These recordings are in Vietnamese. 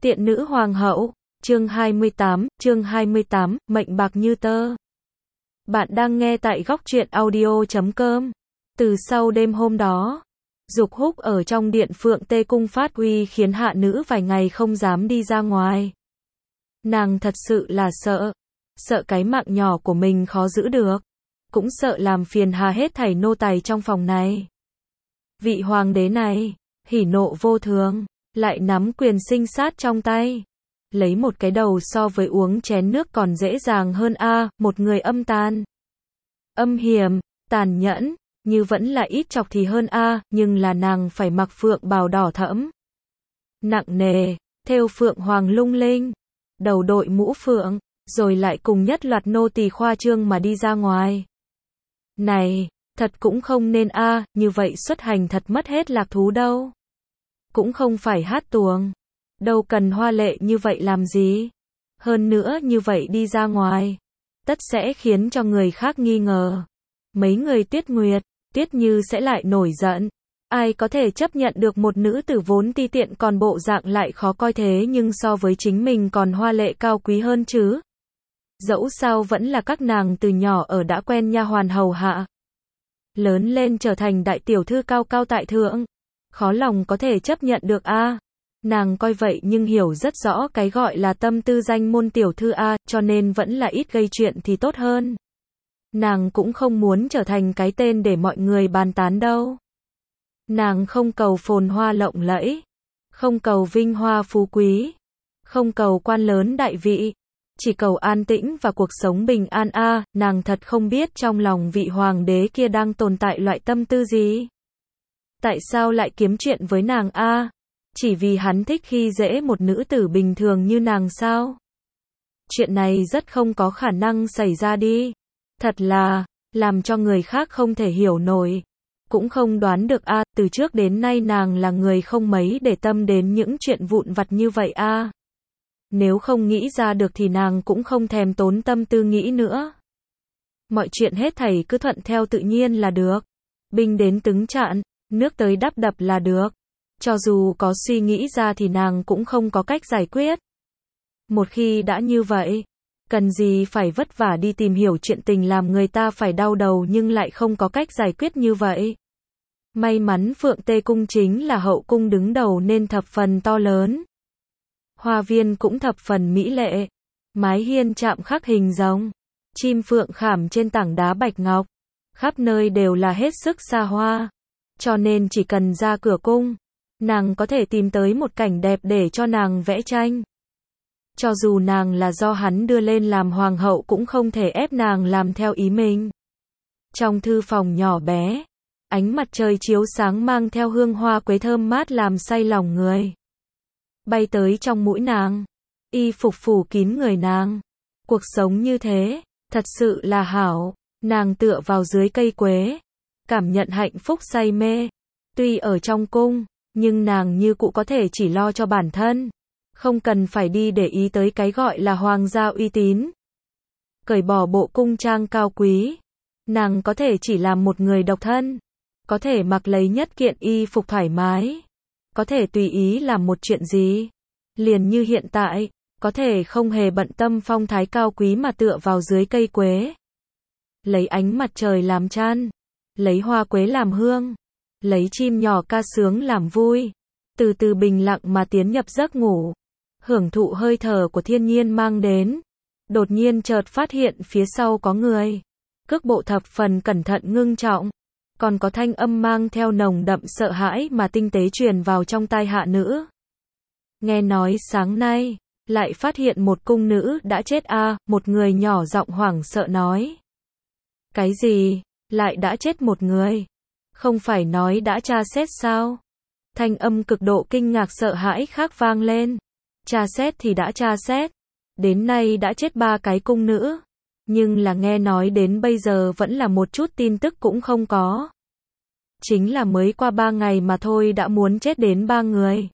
Tiện nữ hoàng hậu, chương 28, mệnh bạc như tơ. Bạn đang nghe tại góc truyện audio.com. Từ sau đêm hôm đó, Dục Húc ở trong điện Phượng Tê Cung phát uy khiến hạ nữ vài ngày không dám đi ra ngoài. Nàng thật sự là sợ cái mạng nhỏ của mình khó giữ được, cũng sợ làm phiền hà hết thảy nô tài trong phòng này. Vị hoàng đế này, hỉ nộ vô thường, lại nắm quyền sinh sát trong tay. Lấy một cái đầu so với uống chén nước còn dễ dàng hơn một người âm tàn, âm hiểm, tàn nhẫn, như vẫn là ít chọc thì hơn nhưng là nàng phải mặc phượng bào đỏ thẫm, nặng nề, thêu phượng hoàng lung linh, đầu đội mũ phượng, rồi lại cùng nhất loạt nô tỳ khoa trương mà đi ra ngoài. Này, thật cũng không nên như vậy xuất hành thật mất hết lạc thú đâu. Cũng không phải hát tuồng, đâu cần hoa lệ như vậy làm gì. Hơn nữa như vậy đi ra ngoài, tất sẽ khiến cho người khác nghi ngờ. Mấy người Tuyết Nguyệt, Tuyết Như sẽ lại nổi giận. Ai có thể chấp nhận được một nữ tử vốn ti tiện còn bộ dạng lại khó coi thế nhưng so với chính mình còn hoa lệ cao quý hơn chứ. Dẫu sao vẫn là các nàng từ nhỏ ở đã quen nha hoàn hầu hạ, lớn lên trở thành đại tiểu thư cao cao tại thượng, khó lòng có thể chấp nhận được Nàng coi vậy nhưng hiểu rất rõ cái gọi là tâm tư danh môn tiểu thư cho nên vẫn là ít gây chuyện thì tốt hơn. Nàng cũng không muốn trở thành cái tên để mọi người bàn tán đâu. Nàng không cầu phồn hoa lộng lẫy, không cầu vinh hoa phú quý, không cầu quan lớn đại vị, chỉ cầu an tĩnh và cuộc sống bình an nàng thật không biết trong lòng vị hoàng đế kia đang tồn tại loại tâm tư gì. Tại sao lại kiếm chuyện với nàng Chỉ vì hắn thích khi dễ một nữ tử bình thường như nàng sao? Chuyện này rất không có khả năng xảy ra đi. Thật là, làm cho người khác không thể hiểu nổi. Cũng không đoán được từ trước đến nay nàng là người không mấy để tâm đến những chuyện vụn vặt như vậy Nếu không nghĩ ra được thì nàng cũng không thèm tốn tâm tư nghĩ nữa. Mọi chuyện hết thảy cứ thuận theo tự nhiên là được. Binh đến tướng chặn, nước tới đắp đập là được. Cho dù có suy nghĩ ra thì nàng cũng không có cách giải quyết. Một khi đã như vậy, cần gì phải vất vả đi tìm hiểu chuyện tình làm người ta phải đau đầu nhưng lại không có cách giải quyết như vậy. May mắn Phượng Tê Cung chính là hậu cung đứng đầu nên thập phần to lớn. Hoa viên cũng thập phần mỹ lệ, mái hiên chạm khắc hình rồng, chim phượng khảm trên tảng đá bạch ngọc, khắp nơi đều là hết sức xa hoa. Cho nên chỉ cần ra cửa cung, nàng có thể tìm tới một cảnh đẹp để cho nàng vẽ tranh. Cho dù nàng là do hắn đưa lên làm hoàng hậu cũng không thể ép nàng làm theo ý mình. Trong thư phòng nhỏ bé, ánh mặt trời chiếu sáng mang theo hương hoa quế thơm mát làm say lòng người. Bay tới trong mũi nàng, y phục phủ kín người nàng. Cuộc sống như thế, thật sự là hảo. Nàng tựa vào dưới cây quế, cảm nhận hạnh phúc say mê. Tuy ở trong cung, nhưng nàng như cũ có thể chỉ lo cho bản thân, không cần phải đi để ý tới cái gọi là hoàng gia uy tín. Cởi bỏ bộ cung trang cao quý, nàng có thể chỉ làm một người độc thân, có thể mặc lấy nhất kiện y phục thoải mái, có thể tùy ý làm một chuyện gì. Liền như hiện tại, có thể không hề bận tâm phong thái cao quý mà tựa vào dưới cây quế. Lấy ánh mặt trời làm chăn, lấy hoa quế làm hương, lấy chim nhỏ ca sướng làm vui, từ từ bình lặng mà tiến nhập giấc ngủ, hưởng thụ hơi thở của thiên nhiên mang đến. Đột nhiên chợt phát hiện phía sau có người, cước bộ thập phần cẩn thận ngưng trọng, còn có thanh âm mang theo nồng đậm sợ hãi mà tinh tế truyền vào trong tai hạ nữ. Nghe nói sáng nay, lại phát hiện một cung nữ đã chết một người nhỏ giọng hoảng sợ nói. Cái gì, lại đã chết một người? Không phải nói đã tra xét sao? Thanh âm cực độ kinh ngạc sợ hãi khác vang lên. Tra xét thì đã tra xét, đến nay đã chết 3 cái cung nữ, nhưng là nghe nói đến bây giờ vẫn là một chút tin tức cũng không có. Chính là mới qua 3 ngày mà thôi đã muốn chết đến 3 người.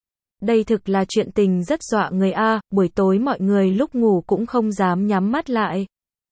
Đây thực là chuyện tình rất dọa người buổi tối mọi người lúc ngủ cũng không dám nhắm mắt lại.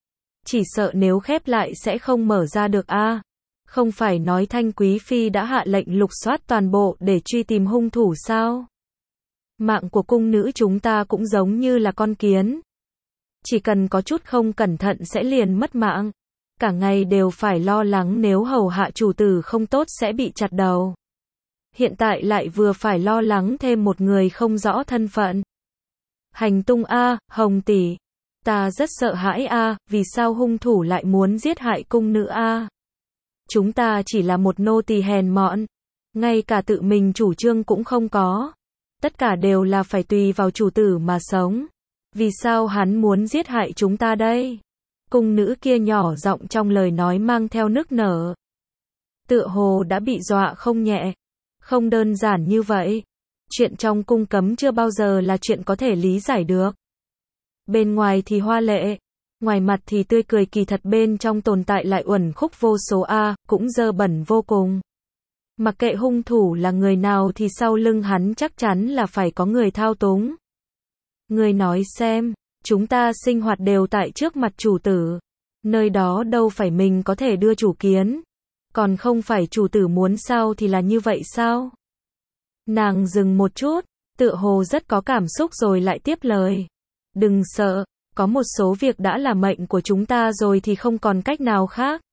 Chỉ sợ nếu khép lại sẽ không mở ra được Không phải nói Thanh Quý Phi đã hạ lệnh lục soát toàn bộ để truy tìm hung thủ sao? Mạng của cung nữ chúng ta cũng giống như là con kiến. Chỉ cần có chút không cẩn thận sẽ liền mất mạng. Cả ngày đều phải lo lắng nếu hầu hạ chủ tử không tốt sẽ bị chặt đầu. Hiện tại lại vừa phải lo lắng thêm một người không rõ thân phận. Hành tung a, Hồng tỷ. Ta rất sợ hãi a, vì sao hung thủ lại muốn giết hại cung nữ a? Chúng ta chỉ là một nô tỳ hèn mọn. Ngay cả tự mình chủ trương cũng không có. Tất cả đều là phải tùy vào chủ tử mà sống. Vì sao hắn muốn giết hại chúng ta đây? Cung nữ kia nhỏ giọng trong lời nói mang theo nức nở. Tựa hồ đã bị dọa không nhẹ. Không đơn giản như vậy. Chuyện trong cung cấm chưa bao giờ là chuyện có thể lý giải được. Bên ngoài thì hoa lệ, ngoài mặt thì tươi cười, kỳ thật bên trong tồn tại lại uẩn khúc vô số a, cũng dơ bẩn vô cùng. Mặc kệ hung thủ là người nào thì sau lưng hắn chắc chắn là phải có người thao túng. Người nói xem, chúng ta sinh hoạt đều tại trước mặt chủ tử. Nơi đó đâu phải mình có thể đưa chủ kiến. Còn không phải chủ tử muốn sao thì là như vậy sao? Nàng dừng một chút, tựa hồ rất có cảm xúc rồi lại tiếp lời. Đừng sợ, có một số việc đã là mệnh của chúng ta rồi thì không còn cách nào khác.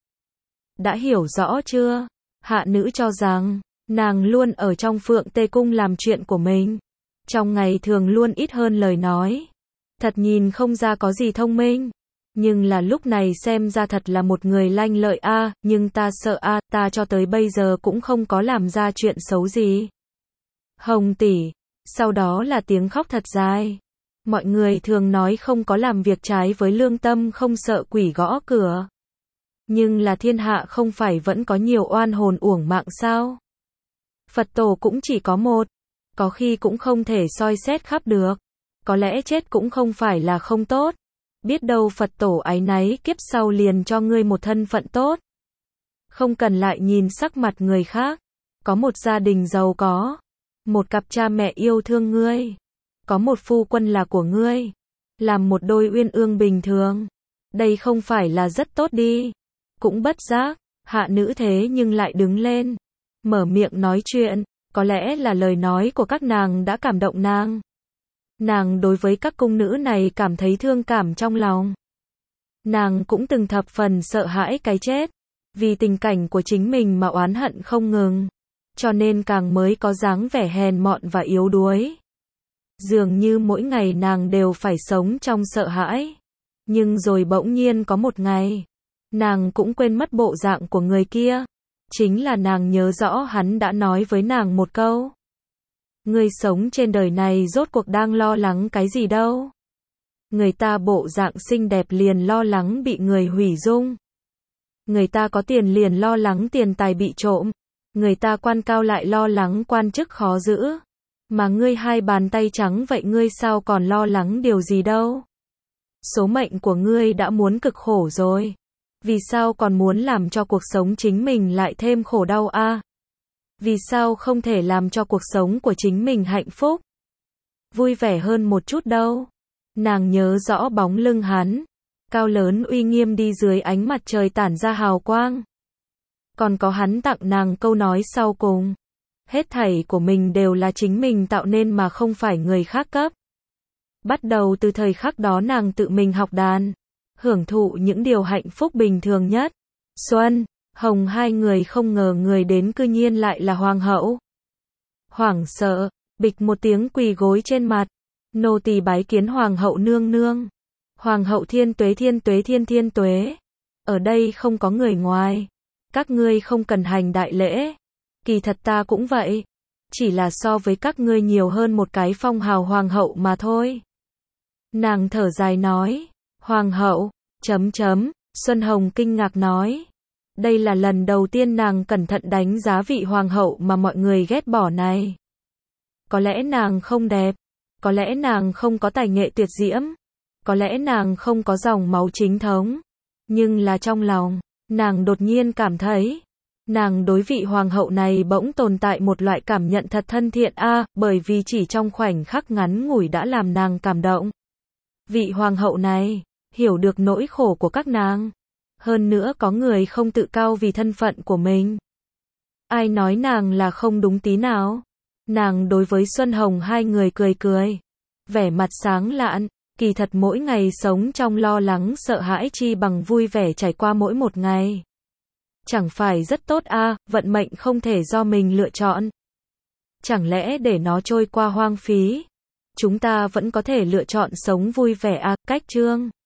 Đã hiểu rõ chưa? Hạ nữ cho rằng, nàng luôn ở trong Phượng Tê Cung làm chuyện của mình. Trong ngày thường luôn ít hơn lời nói. Thật nhìn không ra có gì thông minh. Nhưng là lúc này xem ra thật là một người lanh lợi a, nhưng ta sợ a, ta cho tới bây giờ cũng không có làm ra chuyện xấu gì. Hồng tỷ, sau đó là tiếng khóc thật dài. Mọi người thường nói không có làm việc trái với lương tâm không sợ quỷ gõ cửa. Nhưng là thiên hạ không phải vẫn có nhiều oan hồn uổng mạng sao? Phật tổ cũng chỉ có một. Có khi cũng không thể soi xét khắp được. Có lẽ chết cũng không phải là không tốt. Biết đâu Phật tổ áy náy kiếp sau liền cho ngươi một thân phận tốt. Không cần lại nhìn sắc mặt người khác. Có một gia đình giàu có. Một cặp cha mẹ yêu thương ngươi. Có một phu quân là của ngươi. Làm một đôi uyên ương bình thường. Đây không phải là rất tốt đi. Cũng bất giác, hạ nữ thế nhưng lại đứng lên. Mở miệng nói chuyện. Có lẽ là lời nói của các nàng đã cảm động nàng. Nàng đối với các cung nữ này cảm thấy thương cảm trong lòng. Nàng cũng từng thập phần sợ hãi cái chết. Vì tình cảnh của chính mình mà oán hận không ngừng. Cho nên càng mới có dáng vẻ hèn mọn và yếu đuối. Dường như mỗi ngày nàng đều phải sống trong sợ hãi. Nhưng rồi bỗng nhiên có một ngày, nàng cũng quên mất bộ dạng của người kia. Chính là nàng nhớ rõ hắn đã nói với nàng một câu. Người sống trên đời này rốt cuộc đang lo lắng cái gì đâu. Người ta bộ dạng xinh đẹp liền lo lắng bị người hủy dung. Người ta có tiền liền lo lắng tiền tài bị trộm. Người ta quan cao lại lo lắng quan chức khó giữ. Mà ngươi hai bàn tay trắng vậy ngươi sao còn lo lắng điều gì đâu. Số mệnh của ngươi đã muốn cực khổ rồi. Vì sao còn muốn làm cho cuộc sống chính mình lại thêm khổ đau a? Vì sao không thể làm cho cuộc sống của chính mình hạnh phúc, vui vẻ hơn một chút đâu? Nàng nhớ rõ bóng lưng hắn, cao lớn uy nghiêm đi dưới ánh mặt trời tản ra hào quang. Còn có hắn tặng nàng câu nói sau cùng. Hết thảy của mình đều là chính mình tạo nên mà không phải người khác cấp. Bắt đầu từ thời khắc đó nàng tự mình học đàn, hưởng thụ những điều hạnh phúc bình thường nhất. Xuân, Hồng hai người không ngờ người đến cư nhiên lại là hoàng hậu. Hoảng sợ, bịch một tiếng quỳ gối trên mặt. Nô tỳ bái kiến hoàng hậu nương nương. Hoàng hậu thiên tuế thiên tuế thiên thiên tuế. Ở đây không có người ngoài. Các ngươi không cần hành đại lễ. Kỳ thật ta cũng vậy. Chỉ là so với các ngươi nhiều hơn một cái phong hào hoàng hậu mà thôi. Nàng thở dài nói. Hoàng hậu, Xuân Hồng kinh ngạc nói. Đây là lần đầu tiên nàng cẩn thận đánh giá vị hoàng hậu mà mọi người ghét bỏ này. Có lẽ nàng không đẹp. Có lẽ nàng không có tài nghệ tuyệt diễm. Có lẽ nàng không có dòng máu chính thống. Nhưng là trong lòng, nàng đột nhiên cảm thấy, nàng đối vị hoàng hậu này bỗng tồn tại một loại cảm nhận thật thân thiện bởi vì chỉ trong khoảnh khắc ngắn ngủi đã làm nàng cảm động. Vị hoàng hậu này, hiểu được nỗi khổ của các nàng. Hơn nữa có người không tự cao vì thân phận của mình. Ai nói nàng là không đúng tí nào. Nàng đối với Xuân Hồng hai người cười cười. Vẻ mặt sáng lạn, kỳ thật mỗi ngày sống trong lo lắng sợ hãi chi bằng vui vẻ trải qua mỗi một ngày. Chẳng phải rất tốt à, vận mệnh không thể do mình lựa chọn. Chẳng lẽ để nó trôi qua hoang phí? Chúng ta vẫn có thể lựa chọn sống vui vẻ à, cách chương.